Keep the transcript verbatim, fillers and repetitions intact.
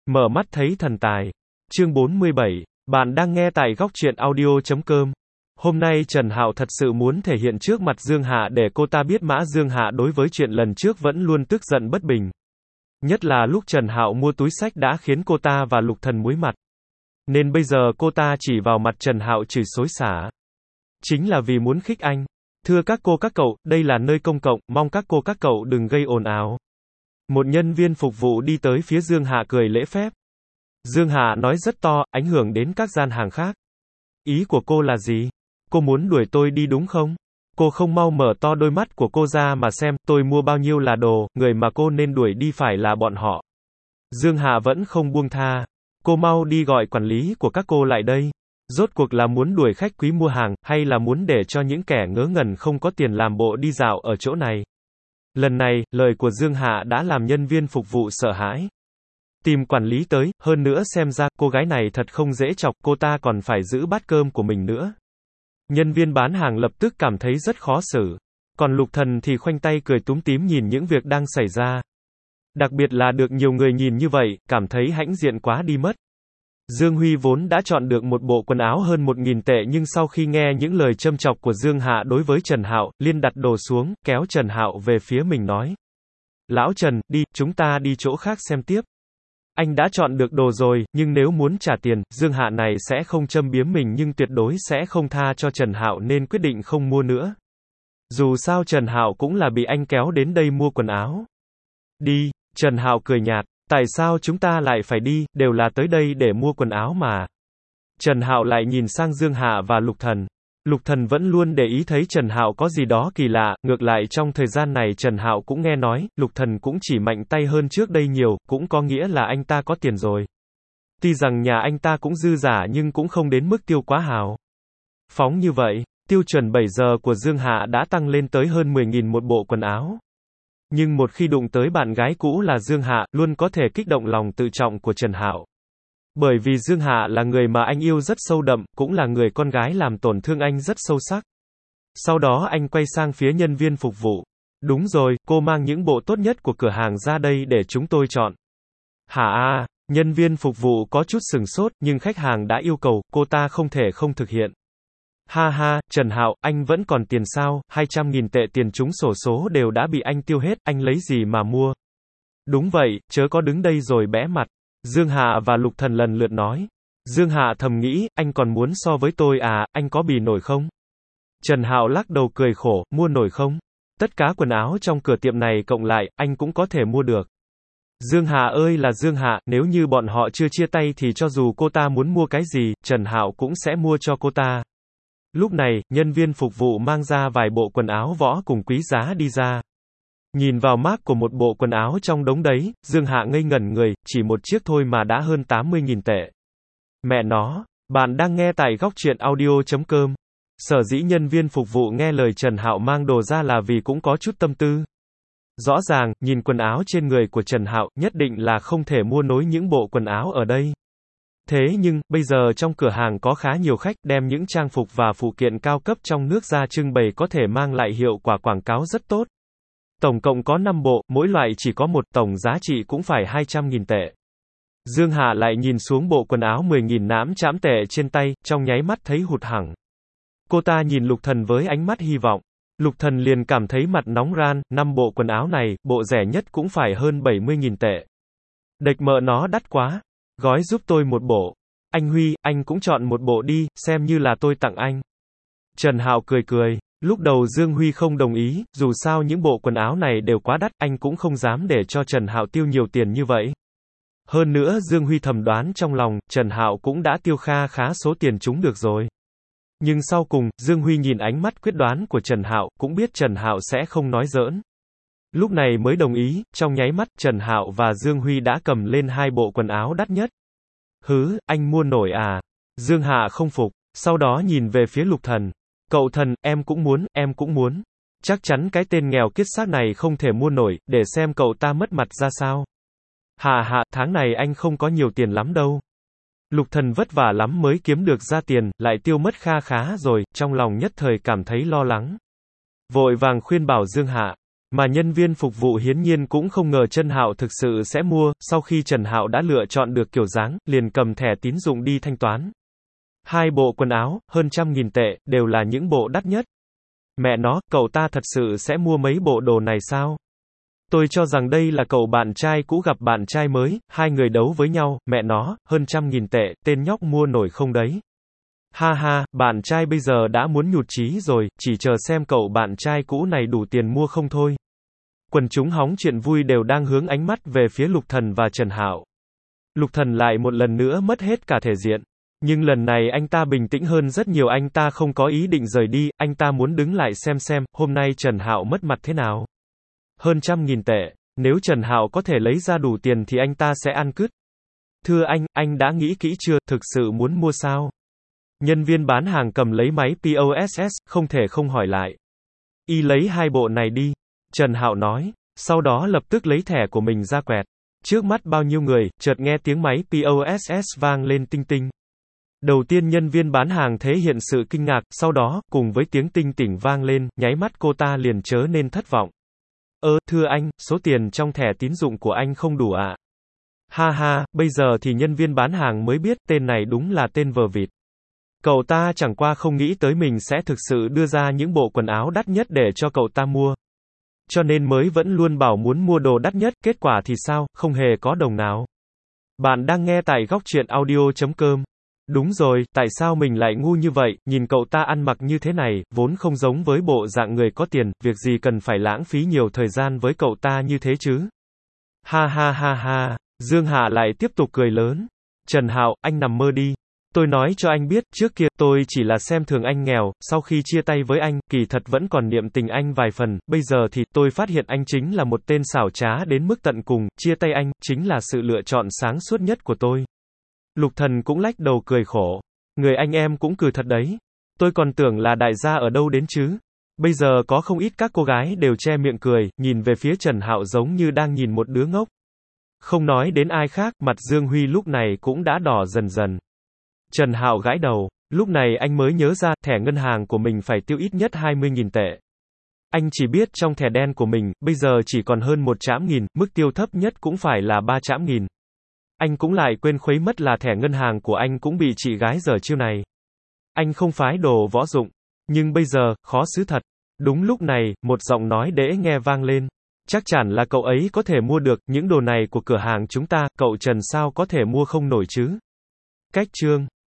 Mở mắt thấy thần tài. Chương bốn mươi bảy. Bạn đang nghe tại góc truyện audio chấm com. Hôm nay Trần Hạo thật sự muốn thể hiện trước mặt Dương Hạ để cô ta biết Mã Dương Hạ đối với chuyện lần trước vẫn luôn tức giận bất bình. Nhất là lúc Trần Hạo mua túi xách đã khiến cô ta và Lục Thần muối mặt. Nên bây giờ cô ta chỉ vào mặt Trần Hạo chửi xối xả. Chính là vì muốn khích anh. Thưa các cô các cậu, đây là nơi công cộng, mong các cô các cậu đừng gây ồn ào. Một nhân viên phục vụ đi tới phía Dương Hạ cười lễ phép. Dương Hạ nói rất to, ảnh hưởng đến các gian hàng khác. Ý của cô là gì? Cô muốn đuổi tôi đi đúng không? Cô không mau mở to đôi mắt của cô ra mà xem, tôi mua bao nhiêu là đồ, người mà cô nên đuổi đi phải là bọn họ. Dương Hạ vẫn không buông tha. Cô mau đi gọi quản lý của các cô lại đây. Rốt cuộc là muốn đuổi khách quý mua hàng, hay là muốn để cho những kẻ ngớ ngẩn không có tiền làm bộ đi dạo ở chỗ này? Lần này, lời của Dương Hạ đã làm nhân viên phục vụ sợ hãi. Tìm quản lý tới, hơn nữa xem ra, cô gái này thật không dễ chọc, cô ta còn phải giữ bát cơm của mình nữa. Nhân viên bán hàng lập tức cảm thấy rất khó xử. Còn Lục Thần thì khoanh tay cười túm tím nhìn những việc đang xảy ra. Đặc biệt là được nhiều người nhìn như vậy, cảm thấy hãnh diện quá đi mất. Dương Huy vốn đã chọn được một bộ quần áo hơn một nghìn tệ nhưng sau khi nghe những lời châm chọc của Dương Hạ đối với Trần Hạo, liền đặt đồ xuống, kéo Trần Hạo về phía mình nói. Lão Trần, đi, chúng ta đi chỗ khác xem tiếp. Anh đã chọn được đồ rồi, nhưng nếu muốn trả tiền, Dương Hạ này sẽ không châm biếm mình nhưng tuyệt đối sẽ không tha cho Trần Hạo nên quyết định không mua nữa. Dù sao Trần Hạo cũng là bị anh kéo đến đây mua quần áo. Đi, Trần Hạo cười nhạt. Tại sao chúng ta lại phải đi, đều là tới đây để mua quần áo mà. Trần Hạo lại nhìn sang Dương Hạ và Lục Thần. Lục Thần vẫn luôn để ý thấy Trần Hạo có gì đó kỳ lạ, ngược lại trong thời gian này Trần Hạo cũng nghe nói, Lục Thần cũng chỉ mạnh tay hơn trước đây nhiều, cũng có nghĩa là anh ta có tiền rồi. Tuy rằng nhà anh ta cũng dư giả nhưng cũng không đến mức tiêu quá hào phóng như vậy, tiêu chuẩn bảy giờ của Dương Hạ đã tăng lên tới hơn mười nghìn một bộ quần áo. Nhưng một khi đụng tới bạn gái cũ là Dương Hạ, luôn có thể kích động lòng tự trọng của Trần Hạo. Bởi vì Dương Hạ là người mà anh yêu rất sâu đậm, cũng là người con gái làm tổn thương anh rất sâu sắc. Sau đó anh quay sang phía nhân viên phục vụ. Đúng rồi, cô mang những bộ tốt nhất của cửa hàng ra đây để chúng tôi chọn. Hả à, nhân viên phục vụ có chút sừng sốt, nhưng khách hàng đã yêu cầu, cô ta không thể không thực hiện. Ha ha, Trần Hạo, anh vẫn còn tiền sao, hai trăm nghìn tệ tiền trúng xổ số đều đã bị anh tiêu hết, anh lấy gì mà mua? Đúng vậy, chớ có đứng đây rồi bẽ mặt. Dương Hạ và Lục Thần lần lượt nói. Dương Hạ thầm nghĩ, anh còn muốn so với tôi à, anh có bì nổi không? Trần Hạo lắc đầu cười khổ, mua nổi không? Tất cả quần áo trong cửa tiệm này cộng lại, anh cũng có thể mua được. Dương Hạ ơi là Dương Hạ, nếu như bọn họ chưa chia tay thì cho dù cô ta muốn mua cái gì, Trần Hạo cũng sẽ mua cho cô ta. Lúc này, nhân viên phục vụ mang ra vài bộ quần áo võ cùng quý giá đi ra. Nhìn vào mác của một bộ quần áo trong đống đấy, Dương Hạ ngây ngẩn người, chỉ một chiếc thôi mà đã hơn tám mươi nghìn tệ. Mẹ nó, bạn đang nghe tại góc truyện audio chấm com. Sở dĩ nhân viên phục vụ nghe lời Trần Hạo mang đồ ra là vì cũng có chút tâm tư. Rõ ràng, nhìn quần áo trên người của Trần Hạo, nhất định là không thể mua nối những bộ quần áo ở đây. Thế nhưng, bây giờ trong cửa hàng có khá nhiều khách đem những trang phục và phụ kiện cao cấp trong nước ra trưng bày có thể mang lại hiệu quả quảng cáo rất tốt. Tổng cộng có năm bộ, mỗi loại chỉ có một, tổng giá trị cũng phải hai trăm nghìn tệ. Dương Hạ lại nhìn xuống bộ quần áo mười nghìn nãm trãm tệ trên tay, trong nháy mắt thấy hụt hẫng. Cô ta nhìn Lục Thần với ánh mắt hy vọng. Lục Thần liền cảm thấy mặt nóng ran, năm bộ quần áo này, bộ rẻ nhất cũng phải hơn bảy mươi nghìn tệ. Đệch mợ nó đắt quá. Gói giúp tôi một bộ. Anh Huy, anh cũng chọn một bộ đi, xem như là tôi tặng anh. Trần Hạo cười cười. Lúc đầu Dương Huy không đồng ý, dù sao những bộ quần áo này đều quá đắt, anh cũng không dám để cho Trần Hạo tiêu nhiều tiền như vậy. Hơn nữa Dương Huy thầm đoán trong lòng, Trần Hạo cũng đã tiêu kha khá số tiền chúng được rồi. Nhưng sau cùng, Dương Huy nhìn ánh mắt quyết đoán của Trần Hạo, cũng biết Trần Hạo sẽ không nói giỡn. Lúc này mới đồng ý, trong nháy mắt, Trần Hạo và Dương Huy đã cầm lên hai bộ quần áo đắt nhất. Hứ, anh mua nổi à? Dương Hạ không phục, sau đó nhìn về phía Lục Thần. Cậu Thần, em cũng muốn, em cũng muốn. Chắc chắn cái tên nghèo kiết xác này không thể mua nổi, để xem cậu ta mất mặt ra sao. Hà hà, tháng này anh không có nhiều tiền lắm đâu. Lục Thần vất vả lắm mới kiếm được ra tiền, lại tiêu mất kha khá rồi, trong lòng nhất thời cảm thấy lo lắng. Vội vàng khuyên bảo Dương Hạ. Mà nhân viên phục vụ hiển nhiên cũng không ngờ Trần Hạo thực sự sẽ mua, sau khi Trần Hạo đã lựa chọn được kiểu dáng, liền cầm thẻ tín dụng đi thanh toán. Hai bộ quần áo, hơn trăm nghìn tệ, đều là những bộ đắt nhất. Mẹ nó, cậu ta thật sự sẽ mua mấy bộ đồ này sao? Tôi cho rằng đây là cậu bạn trai cũ gặp bạn trai mới, hai người đấu với nhau, mẹ nó, hơn trăm nghìn tệ, tên nhóc mua nổi không đấy? Ha ha, bạn trai bây giờ đã muốn nhụt chí rồi, chỉ chờ xem cậu bạn trai cũ này đủ tiền mua không thôi. Quần chúng hóng chuyện vui đều đang hướng ánh mắt về phía Lục Thần và Trần Hạo. Lục Thần lại một lần nữa mất hết cả thể diện. Nhưng lần này anh ta bình tĩnh hơn rất nhiều, anh ta không có ý định rời đi, anh ta muốn đứng lại xem xem, hôm nay Trần Hạo mất mặt thế nào. Hơn trăm nghìn tệ, nếu Trần Hạo có thể lấy ra đủ tiền thì anh ta sẽ ăn cứt. Thưa anh, anh đã nghĩ kỹ chưa, thực sự muốn mua sao? Nhân viên bán hàng cầm lấy máy pê ô ét, không thể không hỏi lại. Y lấy hai bộ này đi. Trần Hạo nói, sau đó lập tức lấy thẻ của mình ra quẹt. Trước mắt bao nhiêu người, chợt nghe tiếng máy pê ô ét vang lên tinh tinh. Đầu tiên nhân viên bán hàng thể hiện sự kinh ngạc, sau đó, cùng với tiếng tinh tỉnh vang lên, nháy mắt cô ta liền trở nên thất vọng. Ơ, thưa anh, số tiền trong thẻ tín dụng của anh không đủ ạ. À? Ha ha, bây giờ thì nhân viên bán hàng mới biết, tên này đúng là tên vờ vịt. Cậu ta chẳng qua không nghĩ tới mình sẽ thực sự đưa ra những bộ quần áo đắt nhất để cho cậu ta mua. Cho nên mới vẫn luôn bảo muốn mua đồ đắt nhất, kết quả thì sao, không hề có đồng nào. Bạn đang nghe tại góc truyện audio chấm com. Đúng rồi, tại sao mình lại ngu như vậy, nhìn cậu ta ăn mặc như thế này, vốn không giống với bộ dạng người có tiền, việc gì cần phải lãng phí nhiều thời gian với cậu ta như thế chứ. Ha ha ha ha, Dương Hạ lại tiếp tục cười lớn. Trần Hạo, anh nằm mơ đi. Tôi nói cho anh biết, trước kia, tôi chỉ là xem thường anh nghèo, sau khi chia tay với anh, kỳ thật vẫn còn niệm tình anh vài phần, bây giờ thì, tôi phát hiện anh chính là một tên xảo trá đến mức tận cùng, chia tay anh, chính là sự lựa chọn sáng suốt nhất của tôi. Lục Thần cũng lách đầu cười khổ. Người anh em cũng cười thật đấy. Tôi còn tưởng là đại gia ở đâu đến chứ. Bây giờ có không ít các cô gái đều che miệng cười, nhìn về phía Trần Hạo giống như đang nhìn một đứa ngốc. Không nói đến ai khác, mặt Dương Huy lúc này cũng đã đỏ dần dần. Trần Hạo gãi đầu, lúc này anh mới nhớ ra, thẻ ngân hàng của mình phải tiêu ít nhất hai mươi nghìn tệ. Anh chỉ biết trong thẻ đen của mình, bây giờ chỉ còn hơn một trăm nghìn, mức tiêu thấp nhất cũng phải là ba trăm nghìn. Anh cũng lại quên khuấy mất là thẻ ngân hàng của anh cũng bị chị gái giở chiêu này. Anh không phái đồ võ dụng. Nhưng bây giờ, khó xứ thật. Đúng lúc này, một giọng nói đễ nghe vang lên. Chắc chắn là cậu ấy có thể mua được, những đồ này của cửa hàng chúng ta, cậu Trần sao có thể mua không nổi chứ? Cách chương